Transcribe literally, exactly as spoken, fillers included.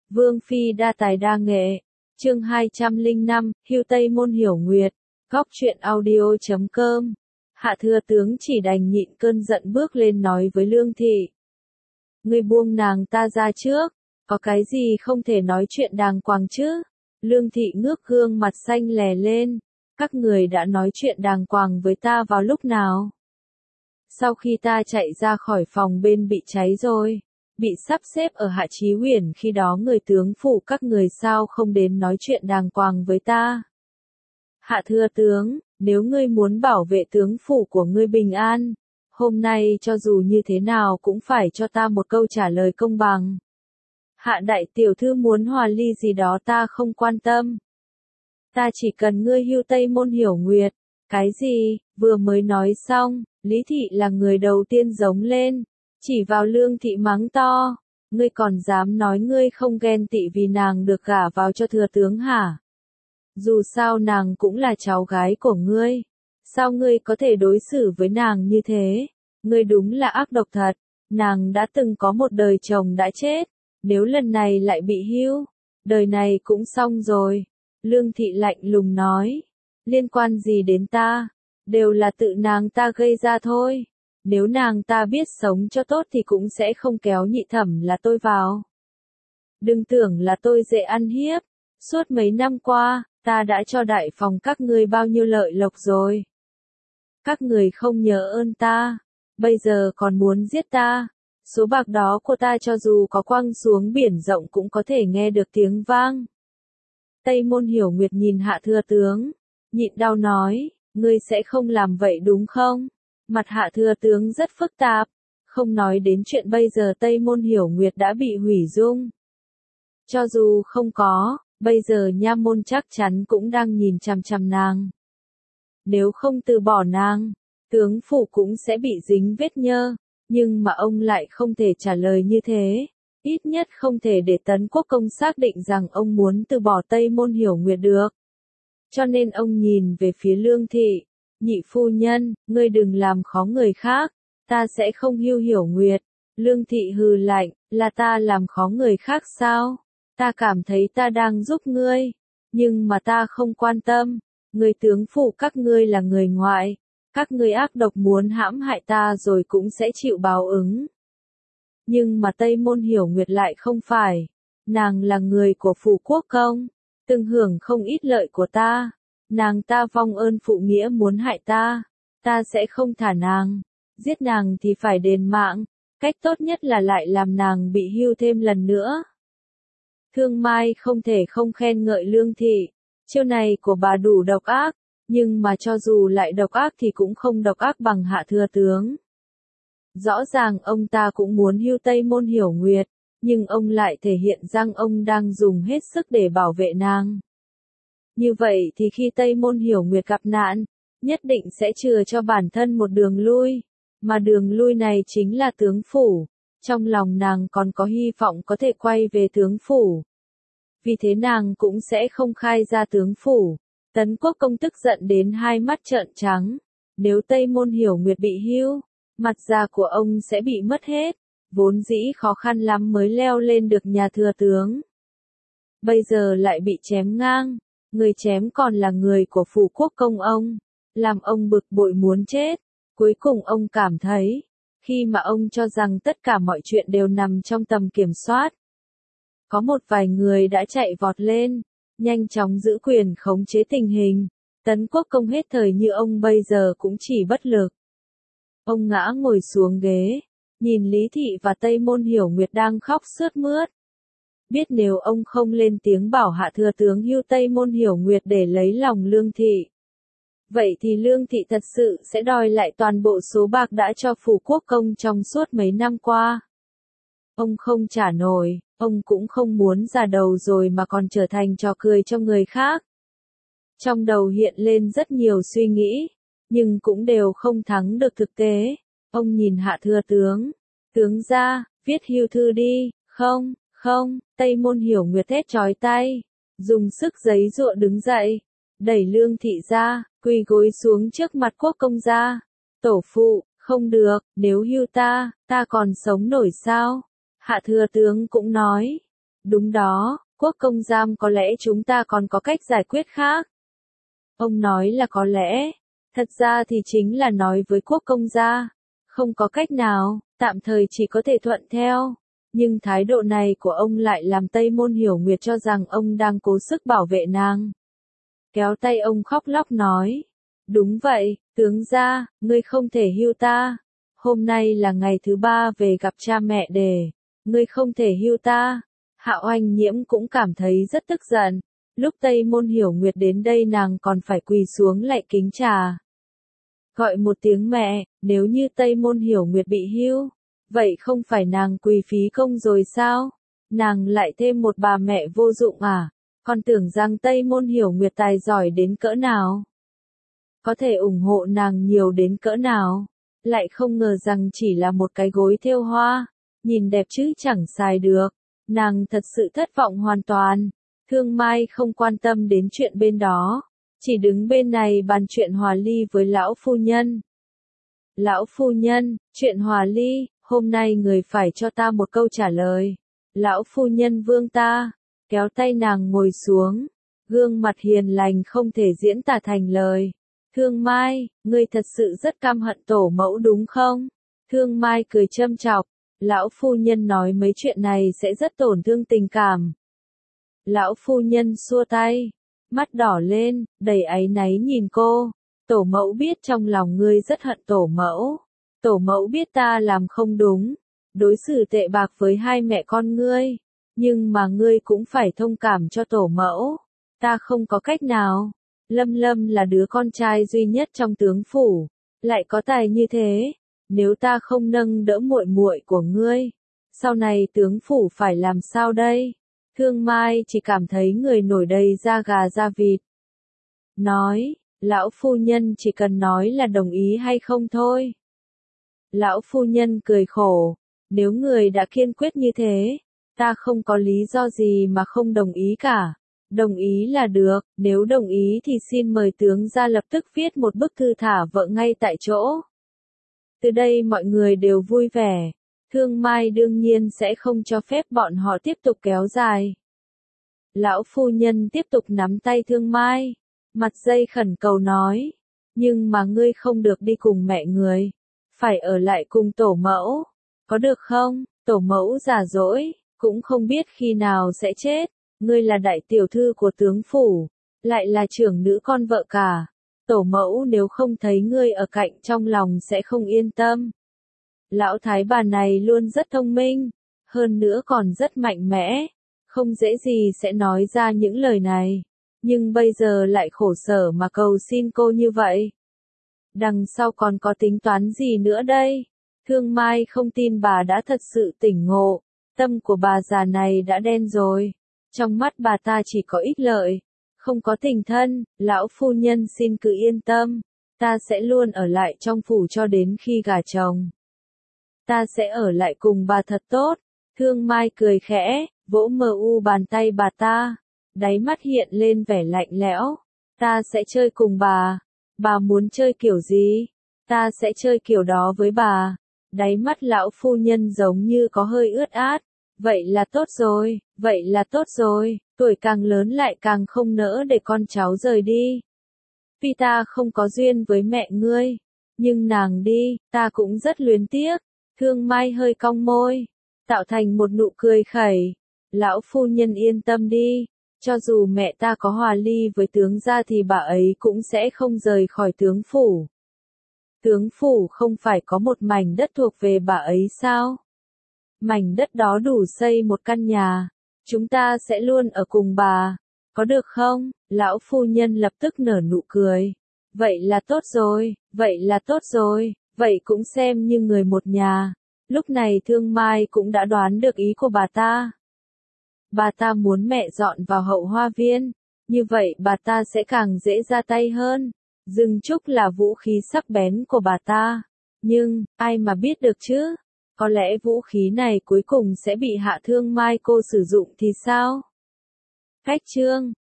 Vương phi đa tài đa nghệ. Chương hai trăm lẻ năm, Hưu Tây Môn Hiểu Nguyệt. Góc truyện audio chấm com. Hạ thừa tướng chỉ đành nhịn cơn giận bước lên nói với Lương thị. Ngươi buông nàng ta ra trước, có cái gì không thể nói chuyện đàng hoàng chứ? Lương thị ngước gương mặt xanh lè lên. Các người đã nói chuyện đàng hoàng với ta vào lúc nào? Sau khi ta chạy ra khỏi phòng bên bị cháy rồi, bị sắp xếp ở Hạ Chí Huyền, khi đó người tướng phủ các người sao không đến nói chuyện đàng hoàng với ta? Hạ thừa tướng, nếu ngươi muốn bảo vệ tướng phủ của ngươi bình an, hôm nay cho dù như thế nào cũng phải cho ta một câu trả lời công bằng. Hạ đại tiểu thư muốn hòa ly gì đó ta không quan tâm. Ta chỉ cần ngươi hưu Tây Môn Hiểu Nguyệt. Cái gì? Vừa mới nói xong, Lý thị là người đầu tiên giống lên, chỉ vào Lương thị mắng to. Ngươi còn dám nói ngươi không ghen tị vì nàng được gả vào cho thừa tướng hả? Dù sao nàng cũng là cháu gái của ngươi. Sao ngươi có thể đối xử với nàng như thế? Ngươi đúng là ác độc thật. Nàng đã từng có một đời chồng đã chết. Nếu lần này lại bị hưu, đời này cũng xong rồi. Lương thị lạnh lùng nói. Liên quan gì đến ta? Đều là tự nàng ta gây ra thôi. Nếu nàng ta biết sống cho tốt thì cũng sẽ không kéo nhị thẩm là tôi vào. Đừng tưởng là tôi dễ ăn hiếp. Suốt mấy năm qua, ta đã cho đại phòng các ngươi bao nhiêu lợi lộc rồi. Các người không nhớ ơn ta, bây giờ còn muốn giết ta. Số bạc đó của ta cho dù có quăng xuống biển rộng cũng có thể nghe được tiếng vang. Tây Môn Hiểu Nguyệt nhìn Hạ thừa tướng, nhịn đau nói, ngươi sẽ không làm vậy đúng không? Mặt Hạ thừa tướng rất phức tạp, không nói đến chuyện bây giờ Tây Môn Hiểu Nguyệt đã bị hủy dung. Cho dù không có, bây giờ nha môn chắc chắn cũng đang nhìn chằm chằm nàng. Nếu không từ bỏ nàng, tướng phủ cũng sẽ bị dính vết nhơ, nhưng mà ông lại không thể trả lời như thế. Ít nhất không thể để Tấn Quốc Công xác định rằng ông muốn từ bỏ Tây Môn Hiểu Nguyệt được. Cho nên ông nhìn về phía Lương thị, nhị phu nhân, ngươi đừng làm khó người khác, ta sẽ không hưu Hiểu Nguyệt. Lương thị hừ lạnh, là ta làm khó người khác sao? Ta cảm thấy ta đang giúp ngươi, nhưng mà ta không quan tâm, người tướng phủ các ngươi là người ngoại, các ngươi ác độc muốn hãm hại ta rồi cũng sẽ chịu báo ứng. Nhưng mà Tây Môn Hiểu Nguyệt lại không phải, nàng là người của phủ quốc công, từng hưởng không ít lợi của ta, nàng ta vong ơn phụ nghĩa muốn hại ta, ta sẽ không thả nàng, giết nàng thì phải đền mạng, cách tốt nhất là lại làm nàng bị hưu thêm lần nữa. Thương Mai không thể không khen ngợi Lương thị, chiêu này của bà đủ độc ác, nhưng mà cho dù lại độc ác thì cũng không độc ác bằng Hạ thừa tướng. Rõ ràng ông ta cũng muốn hưu Tây Môn Hiểu Nguyệt, nhưng ông lại thể hiện rằng ông đang dùng hết sức để bảo vệ nàng. Như vậy thì khi Tây Môn Hiểu Nguyệt gặp nạn, nhất định sẽ chừa cho bản thân một đường lui, mà đường lui này chính là tướng phủ. Trong lòng nàng còn có hy vọng có thể quay về tướng phủ. Vì thế nàng cũng sẽ không khai ra tướng phủ. Tấn Quốc Công tức giận đến hai mắt trợn trắng. Nếu Tây Môn Hiểu Nguyệt bị hưu, mặt già của ông sẽ bị mất hết. Vốn dĩ khó khăn lắm mới leo lên được nhà thừa tướng. Bây giờ lại bị chém ngang. Người chém còn là người của phủ quốc công ông. Làm ông bực bội muốn chết. Cuối cùng ông cảm thấy, khi mà ông cho rằng tất cả mọi chuyện đều nằm trong tầm kiểm soát, có một vài người đã chạy vọt lên, nhanh chóng giữ quyền khống chế tình hình. Tấn Quốc Công hết thời như ông bây giờ cũng chỉ bất lực. Ông ngã ngồi xuống ghế, nhìn Lý thị và Tây Môn Hiểu Nguyệt đang khóc sướt mướt. Biết nếu ông không lên tiếng bảo Hạ thừa tướng hưu Tây Môn Hiểu Nguyệt để lấy lòng Lương thị, vậy thì Lương thị thật sự sẽ đòi lại toàn bộ số bạc đã cho phủ quốc công trong suốt mấy năm qua. Ông không trả nổi, ông cũng không muốn già đầu rồi mà còn trở thành trò cười cho người khác. Trong đầu hiện lên rất nhiều suy nghĩ, nhưng cũng đều không thắng được thực tế. Ông nhìn Hạ thừa tướng, tướng gia, viết hưu thư đi, không, không, Tây Môn Hiểu Nguyệt thét chói tai, dùng sức giấy giụa đứng dậy, đẩy Lương thị ra, quỳ gối xuống trước mặt quốc công gia. Tổ phụ, không được, nếu hưu ta, ta còn sống nổi sao? Hạ thừa tướng cũng nói, Đúng đó, quốc công giam có lẽ chúng ta còn có cách giải quyết khác. Ông nói là có lẽ, thật ra thì chính là nói với quốc công gia. Không có cách nào, tạm thời chỉ có thể thuận theo. Nhưng thái độ này của ông lại làm Tây Môn Hiểu Nguyệt cho rằng ông đang cố sức bảo vệ nàng. Kéo tay ông khóc lóc nói. Đúng vậy, tướng gia, ngươi không thể hưu ta. Hôm nay là ngày thứ ba về gặp cha mẹ đề. Ngươi không thể hưu ta. Hạo Anh Nhiễm cũng cảm thấy rất tức giận. Lúc Tây Môn Hiểu Nguyệt đến đây nàng còn phải quỳ xuống lạy kính trà. Gọi một tiếng mẹ, nếu như Tây Môn Hiểu Nguyệt bị hưu, vậy không phải nàng quỳ phí công rồi sao? Nàng lại thêm một bà mẹ vô dụng à? Còn tưởng rằng Tây Môn Hiểu Nguyệt tài giỏi đến cỡ nào? Có thể ủng hộ nàng nhiều đến cỡ nào? Lại không ngờ rằng chỉ là một cái gối thêu hoa, nhìn đẹp chứ chẳng xài được. Nàng thật sự thất vọng hoàn toàn. Thương Mai không quan tâm đến chuyện bên đó, chỉ đứng bên này bàn chuyện hòa ly với lão phu nhân. Lão phu nhân, chuyện hòa ly, hôm nay người phải cho ta một câu trả lời. Lão phu nhân vương ta, kéo tay nàng ngồi xuống, gương mặt hiền lành không thể diễn tả thành lời. Thương Mai, ngươi thật sự rất căm hận tổ mẫu đúng không? Thương Mai cười châm chọc, lão phu nhân nói mấy chuyện này sẽ rất tổn thương tình cảm. Lão phu nhân xua tay, mắt đỏ lên, đầy áy náy nhìn cô. Tổ mẫu biết trong lòng ngươi rất hận tổ mẫu. Tổ mẫu biết ta làm không đúng, đối xử tệ bạc với hai mẹ con ngươi. Nhưng mà ngươi cũng phải thông cảm cho tổ mẫu. Ta không có cách nào. Lâm Lâm là đứa con trai duy nhất trong tướng phủ, lại có tài như thế. Nếu ta không nâng đỡ muội muội của ngươi, sau này tướng phủ phải làm sao đây? Thương Mai chỉ cảm thấy người nổi đầy da gà da vịt. Nói, lão phu nhân chỉ cần nói là đồng ý hay không thôi. Lão phu nhân cười khổ, nếu người đã kiên quyết như thế, ta không có lý do gì mà không đồng ý cả. Đồng ý là được, nếu đồng ý thì xin mời tướng gia lập tức viết một bức thư thả vợ ngay tại chỗ. Từ đây mọi người đều vui vẻ. Thương Mai đương nhiên sẽ không cho phép bọn họ tiếp tục kéo dài. Lão phu nhân tiếp tục nắm tay Thương Mai, mặt dây khẩn cầu nói, nhưng mà ngươi không được đi cùng mẹ người, phải ở lại cùng tổ mẫu, có được không? Tổ mẫu già dỗi, cũng không biết khi nào sẽ chết, ngươi là đại tiểu thư của tướng phủ, lại là trưởng nữ con vợ cả, tổ mẫu nếu không thấy ngươi ở cạnh trong lòng sẽ không yên tâm. Lão thái bà này luôn rất thông minh, hơn nữa còn rất mạnh mẽ, không dễ gì sẽ nói ra những lời này, nhưng bây giờ lại khổ sở mà cầu xin cô như vậy. Đằng sau còn có tính toán gì nữa đây? Thương Mai không tin bà đã thật sự tỉnh ngộ, tâm của bà già này đã đen rồi, trong mắt bà ta chỉ có ích lợi, không có tình thân. Lão phu nhân xin cứ yên tâm, ta sẽ luôn ở lại trong phủ cho đến khi gả chồng. Ta sẽ ở lại cùng bà thật tốt. Thương Mai cười khẽ, vỗ mờ u bàn tay bà ta, đáy mắt hiện lên vẻ lạnh lẽo. Ta sẽ chơi cùng bà. Bà muốn chơi kiểu gì? Ta sẽ chơi kiểu đó với bà. Đáy mắt lão phu nhân giống như có hơi ướt át. Vậy là tốt rồi, vậy là tốt rồi, tuổi càng lớn lại càng không nỡ để con cháu rời đi. Vì ta không có duyên với mẹ ngươi, nhưng nàng đi, ta cũng rất luyến tiếc. Thương Mai hơi cong môi, tạo thành một nụ cười khẩy. Lão phu nhân yên tâm đi, cho dù mẹ ta có hòa ly với tướng gia thì bà ấy cũng sẽ không rời khỏi tướng phủ. Tướng phủ không phải có một mảnh đất thuộc về bà ấy sao? Mảnh đất đó đủ xây một căn nhà, chúng ta sẽ luôn ở cùng bà, có được không? Lão phu nhân lập tức nở nụ cười. Vậy là tốt rồi, vậy là tốt rồi, vậy cũng xem như người một nhà. Lúc này Thương Mai cũng đã đoán được ý của bà ta. Bà ta muốn mẹ dọn vào hậu hoa viên, như vậy bà ta sẽ càng dễ ra tay hơn. Rừng trúc là vũ khí sắc bén của bà ta, nhưng, ai mà biết được chứ? Có lẽ vũ khí này cuối cùng sẽ bị Hạ Thương Mai cô sử dụng thì sao? Khách chương